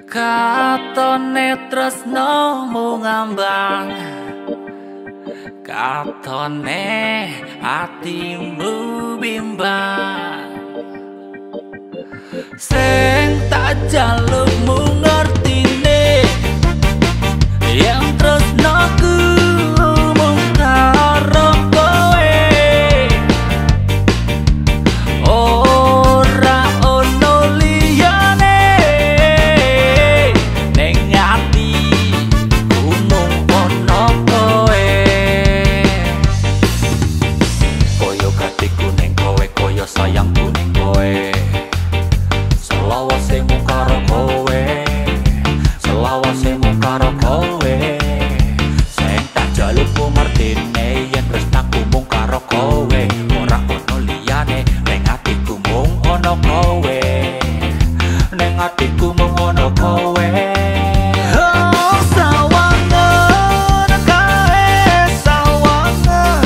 Katone tresno mu ngambang, katone atimu bimbang. Sing tak jalukmu ngertine, yang tresnoku mung karo kowe. Ora ono liyane ning atiku mung ono kowe. Koyo gatiku ning kowe, koyo sayangku ning kowe. Selawasemu karo kowe, selawasemu karo kowe. Sing tak jalukku ngertine, yen tresnaku mung karo kowe. Ora ono liyane ning atiku mung ono kowe, ning atiku mung ono kowe. Oh, sawangan kae sawangan,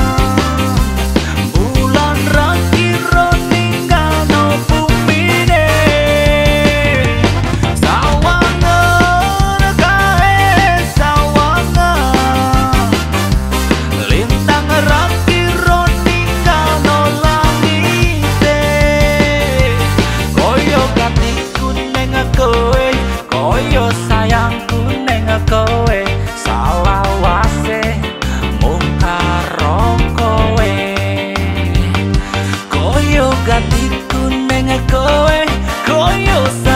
bulan ra kira ninggalno bumine. Sawangan kae sawangan, lintang ra kira ninggalno langite. Koyo gatiku ning kowe, koyo sayangku ning kowe. Salawase mung karo kowe, koyo gatiku ning kowe, koyo